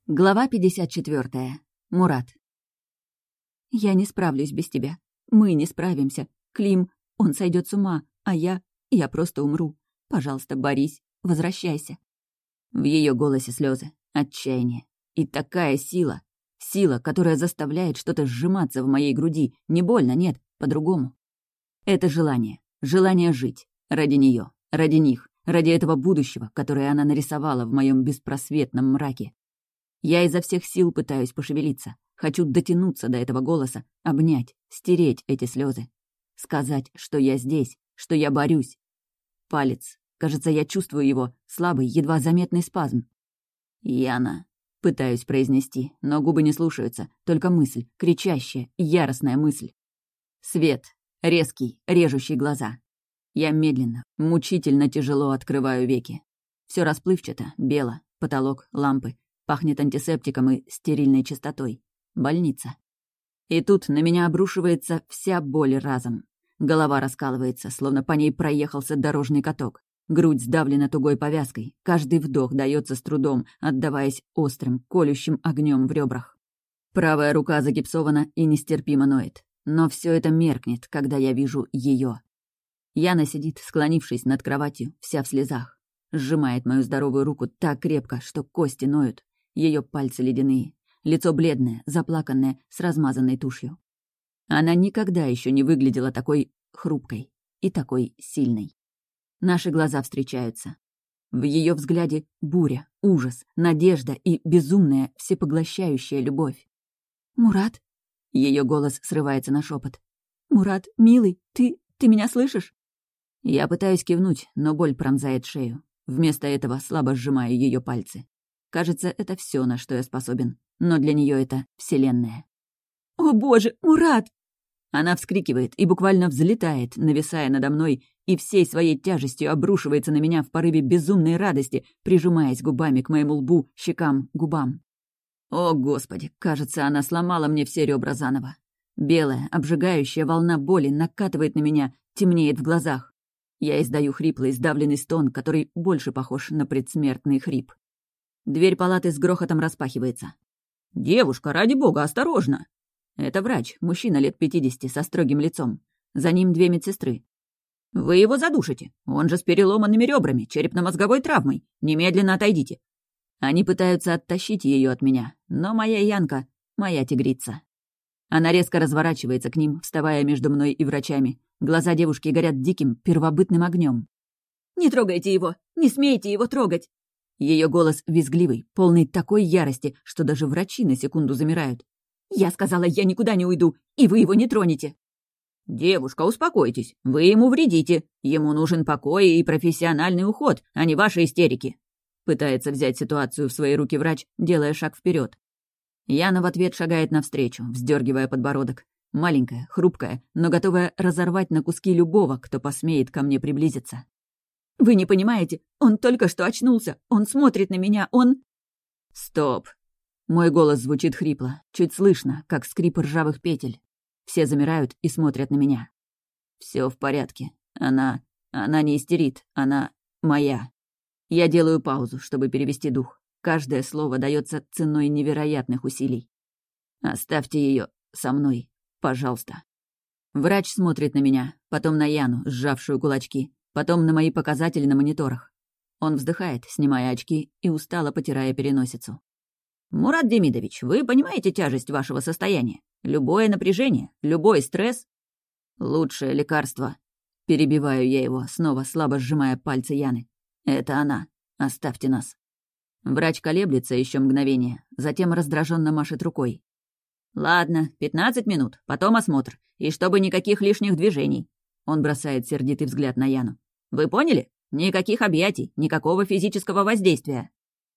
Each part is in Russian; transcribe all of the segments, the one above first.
Глава 54. Мурат. «Я не справлюсь без тебя. Мы не справимся. Клим, он сойдет с ума, а я просто умру. Пожалуйста, Борис, возвращайся». В ее голосе слезы, отчаяние. И такая сила. Сила, которая заставляет что-то сжиматься в моей груди. Не больно, нет, по-другому. Это желание. Желание жить. Ради нее, ради них, ради этого будущего, которое она нарисовала в моем беспросветном мраке. Я изо всех сил пытаюсь пошевелиться. Хочу дотянуться до этого голоса, обнять, стереть эти слезы. Сказать, что я здесь, что я борюсь. Палец. Кажется, я чувствую его, слабый, едва заметный спазм. «Яна», — пытаюсь произнести, но губы не слушаются, только мысль, кричащая, яростная мысль. Свет. Резкий, режущий глаза. Я медленно, мучительно тяжело открываю веки. Все расплывчато, бело, потолок, лампы. Пахнет антисептиком и стерильной чистотой. Больница. И тут на меня обрушивается вся боль разом. Голова раскалывается, словно по ней проехался дорожный каток. Грудь сдавлена тугой повязкой. Каждый вдох дается с трудом, отдаваясь острым, колющим огнем в ребрах. Правая рука загипсована и нестерпимо ноет. Но все это меркнет, когда я вижу ее. Яна сидит, склонившись над кроватью, вся в слезах. Сжимает мою здоровую руку так крепко, что кости ноют. Ее пальцы ледяные, лицо бледное, заплаканное, с размазанной тушью. Она никогда еще не выглядела такой хрупкой и такой сильной. Наши глаза встречаются. В ее взгляде буря, ужас, надежда и безумная, всепоглощающая любовь. «Мурат?» Ее голос срывается на шепот. «Мурат, милый, ты меня слышишь?» Я пытаюсь кивнуть, но боль пронзает шею. Вместо этого слабо сжимаю ее пальцы. Кажется, это все, на что я способен. Но для нее это вселенная. «О боже, Мурат!» Она вскрикивает и буквально взлетает, нависая надо мной, и всей своей тяжестью обрушивается на меня в порыве безумной радости, прижимаясь губами к моему лбу, щекам, губам. О, Господи, кажется, она сломала мне все ребра заново. Белая, обжигающая волна боли накатывает на меня, темнеет в глазах. Я издаю хриплый, сдавленный стон, который больше похож на предсмертный хрип. Дверь палаты с грохотом распахивается. «Девушка, ради бога, осторожно!» Это врач, мужчина лет 50, со строгим лицом. За ним 2 медсестры. «Вы его задушите. Он же с переломанными ребрами, черепно-мозговой травмой. Немедленно отойдите». Они пытаются оттащить ее от меня, но моя Янка — моя тигрица. Она резко разворачивается к ним, вставая между мной и врачами. Глаза девушки горят диким, первобытным огнем. «Не трогайте его! Не смейте его трогать!» Ее голос визгливый, полный такой ярости, что даже врачи на секунду замирают. «Я сказала, я никуда не уйду, и вы его не тронете!» «Девушка, успокойтесь, вы ему вредите. Ему нужен покой и профессиональный уход, а не ваши истерики!» Пытается взять ситуацию в свои руки врач, делая шаг вперед. Яна в ответ шагает навстречу, вздергивая подбородок. Маленькая, хрупкая, но готовая разорвать на куски любого, кто посмеет ко мне приблизиться. «Вы не понимаете, он только что очнулся, он смотрит на меня, он...» «Стоп!» Мой голос звучит хрипло, чуть слышно, как скрип ржавых петель. Все замирают и смотрят на меня. Все в порядке. Она не истерит, она моя. Я делаю паузу, чтобы перевести дух. Каждое слово дается ценой невероятных усилий. «Оставьте ее со мной, пожалуйста». Врач смотрит на меня, потом на Яну, сжавшую кулачки, потом на мои показатели на мониторах. Он вздыхает, снимая очки и устало потирая переносицу. «Мурат Демидович, вы понимаете тяжесть вашего состояния? Любое напряжение, любой стресс...» «Лучшее лекарство...» Перебиваю я его, снова слабо сжимая пальцы Яны. «Это она. Оставьте нас». Врач колеблется еще мгновение, затем раздраженно машет рукой. «Ладно, 15 минут, потом осмотр, и чтобы никаких лишних движений». Он бросает сердитый взгляд на Яну. «Вы поняли? Никаких объятий, никакого физического воздействия».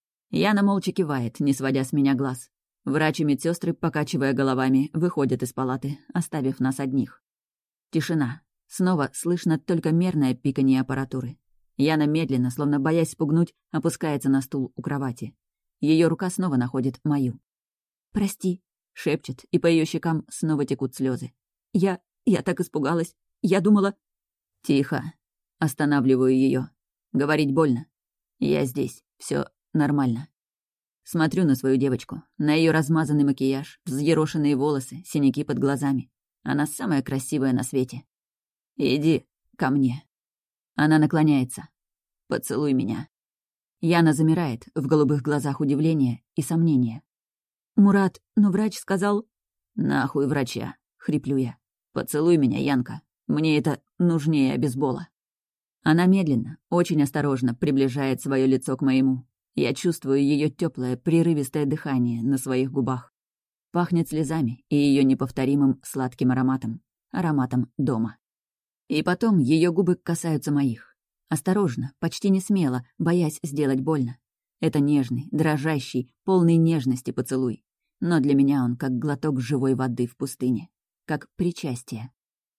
Яна молча кивает, не сводя с меня глаз. Врач и медсестры, покачивая головами, выходят из палаты, оставив нас одних. Тишина. Снова слышно только мерное пиканье аппаратуры. Яна медленно, словно боясь спугнуть, опускается на стул у кровати. Ее рука снова находит мою. «Прости», — шепчет, и по ее щекам снова текут слезы. Я так испугалась. Я думала...» «Тихо». Останавливаю ее. Говорить больно. «Я здесь. Все нормально». Смотрю на свою девочку, на ее размазанный макияж, взъерошенные волосы, синяки под глазами. Она самая красивая на свете. «Иди ко мне». Она наклоняется. «Поцелуй меня». Яна замирает, в голубых глазах удивление и сомнение. «Мурат, но врач сказал...» «Нахуй врача», — хриплю я. «Поцелуй меня, Янка. Мне это нужнее обезбола». Она медленно, очень осторожно приближает свое лицо к моему. Я чувствую ее теплое, прерывистое дыхание на своих губах. Пахнет слезами и ее неповторимым сладким ароматом. Ароматом дома. И потом ее губы касаются моих. Осторожно, почти не смело, боясь сделать больно. Это нежный, дрожащий, полный нежности поцелуй. Но для меня он как глоток живой воды в пустыне. Как причастие.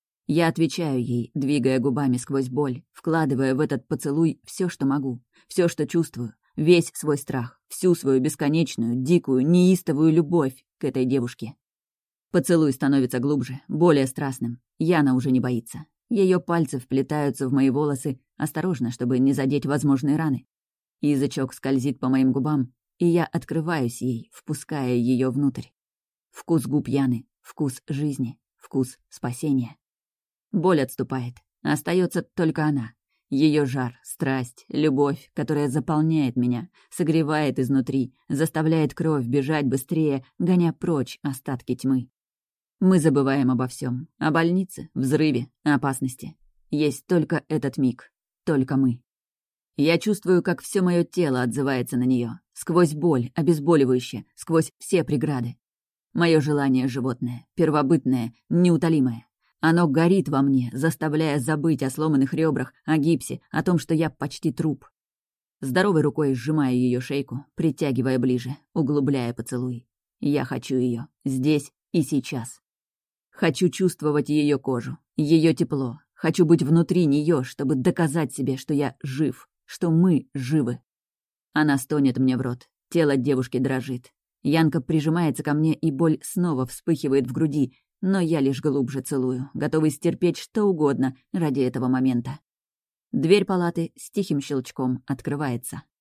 Я отвечаю ей, двигая губами сквозь боль, вкладывая в этот поцелуй все, что могу, все, что чувствую, весь свой страх, всю свою бесконечную, дикую, неистовую любовь к этой девушке. Поцелуй становится глубже, более страстным. Яна уже не боится. Ее пальцы вплетаются в мои волосы, осторожно, чтобы не задеть возможные раны. Язычок скользит по моим губам, и я открываюсь ей, впуская ее внутрь. Вкус губ Яны, вкус жизни, вкус спасения. Боль отступает. Остается только она. Ее жар, страсть, любовь, которая заполняет меня, согревает изнутри, заставляет кровь бежать быстрее, гоня прочь остатки тьмы. Мы забываем обо всем: о больнице, взрыве, опасности. Есть только этот миг. Только мы. Я чувствую, как все мое тело отзывается на нее, сквозь боль, обезболивающее, сквозь все преграды. Мое желание животное, первобытное, неутолимое. Оно горит во мне, заставляя забыть о сломанных ребрах, о гипсе, о том, что я почти труп. Здоровой рукой сжимаю ее шейку, притягивая ближе, углубляя поцелуй. Я хочу ее здесь и сейчас. Хочу чувствовать ее кожу, ее тепло. Хочу быть внутри нее, чтобы доказать себе, что я жив, что мы живы. Она стонет мне в рот, тело девушки дрожит. Янка прижимается ко мне, и боль снова вспыхивает в груди, но я лишь глубже целую, готовый стерпеть что угодно ради этого момента. Дверь палаты с тихим щелчком открывается.